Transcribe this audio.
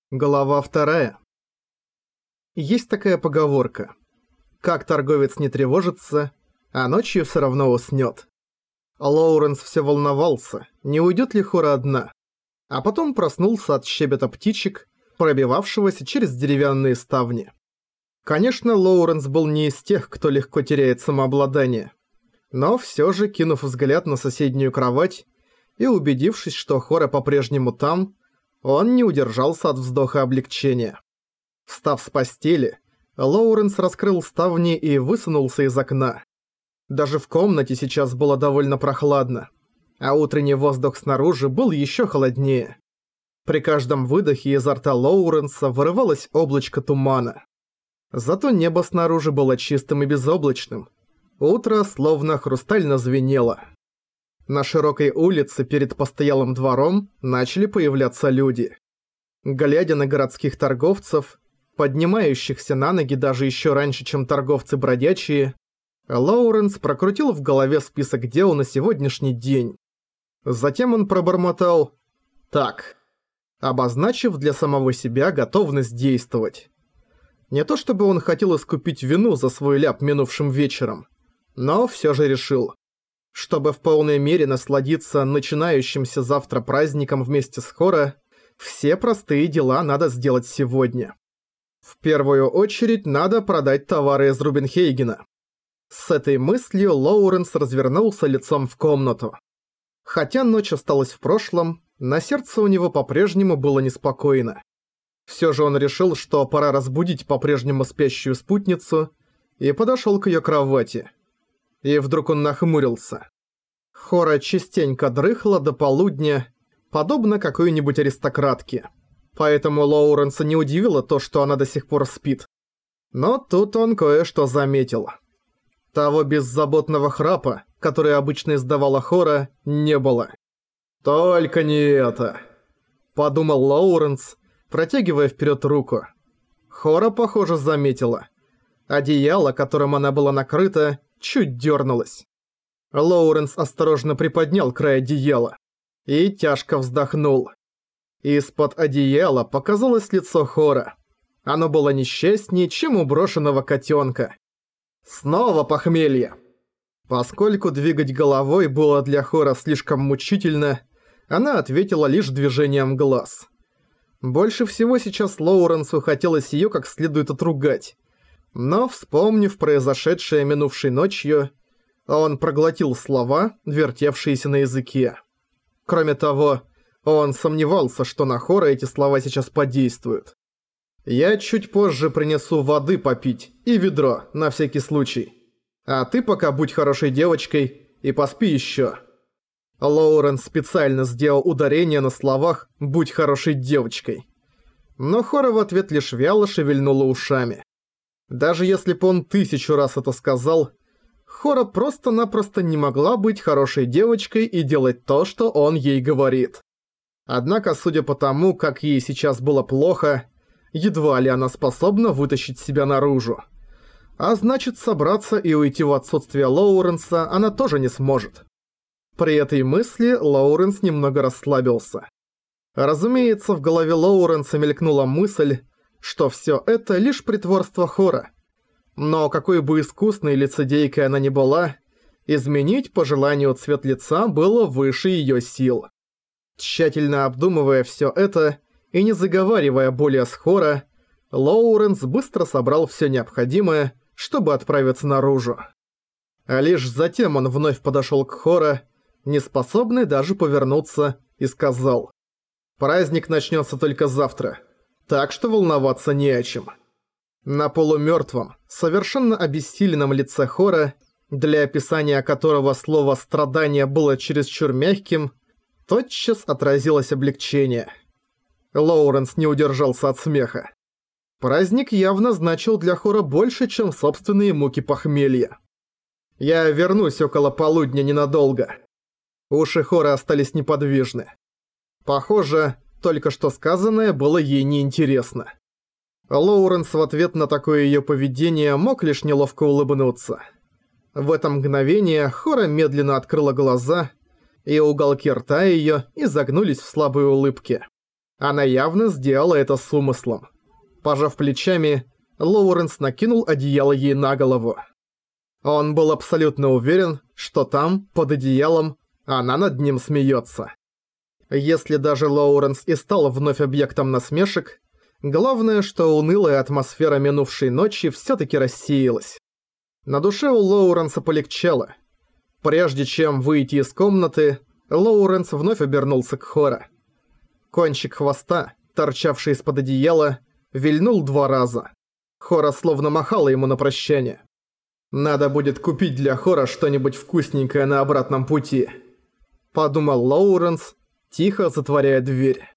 Глава 2. Есть такая поговорка. Как торговец не тревожится, а ночью всё равно уснёт. Лоуренс всё волновался, не уйдёт ли Хора одна. А потом проснулся от щебета птичек, пробивавшегося через деревянные ставни. Конечно, Лоуренс был не из тех, кто легко теряет самообладание. Но всё же, кинув взгляд на соседнюю кровать и убедившись, что Хора по-прежнему там, он не удержался от вздоха облегчения. Встав с постели, Лоуренс раскрыл ставни и высунулся из окна. Даже в комнате сейчас было довольно прохладно, а утренний воздух снаружи был ещё холоднее. При каждом выдохе изо рта Лоуренса вырывалось облачко тумана. Зато небо снаружи было чистым и безоблачным. Утро словно хрустально звенело. На широкой улице перед постоялым двором начали появляться люди. Глядя на городских торговцев, поднимающихся на ноги даже еще раньше, чем торговцы бродячие, Лоуренс прокрутил в голове список дел на сегодняшний день. Затем он пробормотал «Так», обозначив для самого себя готовность действовать. Не то чтобы он хотел искупить вину за свой ляп минувшим вечером, но всё же решил. Чтобы в полной мере насладиться начинающимся завтра праздником вместе с Хора, все простые дела надо сделать сегодня. В первую очередь надо продать товары из Рубинхейгена. С этой мыслью Лоуренс развернулся лицом в комнату. Хотя ночь осталась в прошлом, на сердце у него по-прежнему было неспокойно. Всё же он решил, что пора разбудить по-прежнему спящую спутницу, и подошёл к её кровати. И вдруг он нахмурился. Хора частенько дрыхла до полудня, подобно какой-нибудь аристократке. Поэтому Лоуренса не удивило то, что она до сих пор спит. Но тут он кое-что заметил. Того беззаботного храпа, который обычно издавала Хора, не было. «Только не это», — подумал Лоуренс, протягивая вперед руку. Хора, похоже, заметила. Одеяло, которым она была накрыта, чуть дернулось. Лоуренс осторожно приподнял край одеяла и тяжко вздохнул. Из-под одеяла показалось лицо Хора. Оно было несчастнее, чем у брошенного котенка. Снова похмелье. Поскольку двигать головой было для Хора слишком мучительно, она ответила лишь движением глаз. Больше всего сейчас Лоуренсу хотелось её как следует отругать. Но, вспомнив произошедшее минувшей ночью, он проглотил слова, вертевшиеся на языке. Кроме того, он сомневался, что на Хора эти слова сейчас подействуют. «Я чуть позже принесу воды попить и ведро, на всякий случай. А ты пока будь хорошей девочкой и поспи ещё». Лоуренс специально сделал ударение на словах «будь хорошей девочкой». Но Хора в ответ лишь вяло шевельнула ушами. Даже если бы он 1000 раз это сказал, Хора просто-напросто не могла быть хорошей девочкой и делать то, что он ей говорит. Однако, судя по тому, как ей сейчас было плохо, едва ли она способна вытащить себя наружу. А значит, собраться и уйти в отсутствие Лоуренса она тоже не сможет. При этой мысли Лоуренс немного расслабился. Разумеется, в голове Лоуренса мелькнула мысль, что всё это лишь притворство Хора. Но какой бы искусной лицедейкой она ни была, изменить по желанию цвет лица было выше её сил. Тщательно обдумывая всё это и не заговаривая более с Хора, Лоуренс быстро собрал всё необходимое, чтобы отправиться наружу. А лишь затем он вновь подошёл к Хора, неспособный даже повернуться, и сказал: «Праздник начнётся только завтра, так что волноваться не о чем». На полумёртвом, совершенно обессиленном лице Хора, для описания которого слово «страдание» было чересчур мягким, тотчас отразилось облегчение. Лоуренс не удержался от смеха. Праздник явно значил для Хора больше, чем собственные муки похмелья. «Я вернусь около полудня ненадолго». Уши Хора остались неподвижны. Похоже, только что сказанное было ей неинтересно. Лоуренс в ответ на такое её поведение мог лишь неловко улыбнуться. В это мгновение Хора медленно открыла глаза, и уголки рта её изогнулись в слабой улыбке. Она явно сделала это с умыслом. Пожав плечами, Лоуренс накинул одеяло ей на голову. Он был абсолютно уверен, что там, под одеялом, она над ним смеется. Если даже Лоуренс и стал вновь объектом насмешек, главное, что унылая атмосфера минувшей ночи всё-таки рассеялась. На душе у Лоуренса полегчало. Прежде чем выйти из комнаты, Лоуренс вновь обернулся к Хора. Кончик хвоста, торчавший из-под одеяла, вильнул 2 раза. Хора словно махала ему на прощание. «Надо будет купить для Хора что-нибудь вкусненькое на обратном пути», — подумал Лоуренс, тихо затворяя дверь.